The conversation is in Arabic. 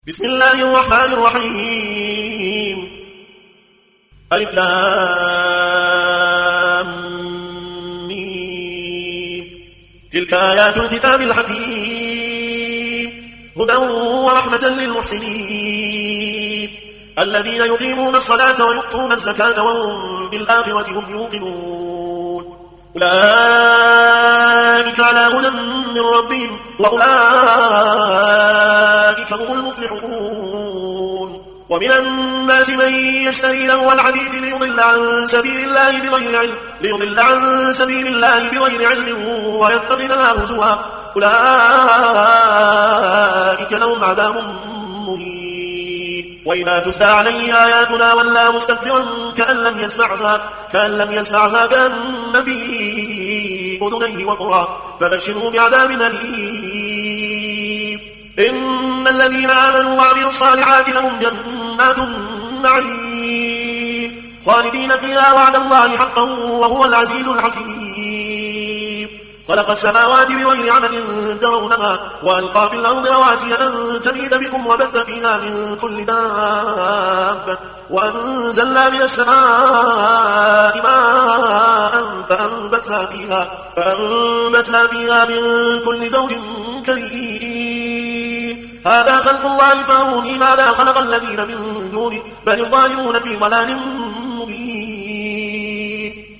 بسم الله الرحمن الرحيم. ألف لام ميم. تلك آيات الكتاب الحكيم هدى ورحمة للمحسنين الذين يقيمون الصلاة ويؤتون الزكاة وهم بالآخرة هم يوقنون أولئك على هدى من ربهم وأولئك هم المفلحون. ومن الناس من يشتري لهو الحديث ليضل عن سبيل الله بغير علم ويتخذها هزوا أولئك لهم عذاب مهين. وإذا تتلى عليه آياتنا ولى مستكبرا كأن لم يسمعها كأن في أذنيه وقرا فبشره بعذاب أليم. إن الذين آمنوا وعملوا الصالحات لهم جنات النعيم خالدين فيها وعد الله حقا وهو العزيز الحكيم. خلق السماوات بغير عمد ترونها وألقى في الأرض رواسي أن تميد بكم وبث فيها من كل دابة وأنزلنا من السماء ماء فأنبتنا فيها من كل زوج كريم. هذا خلق الله فأروني ماذا خلق الذين من دونه بل الظالمون في ضلال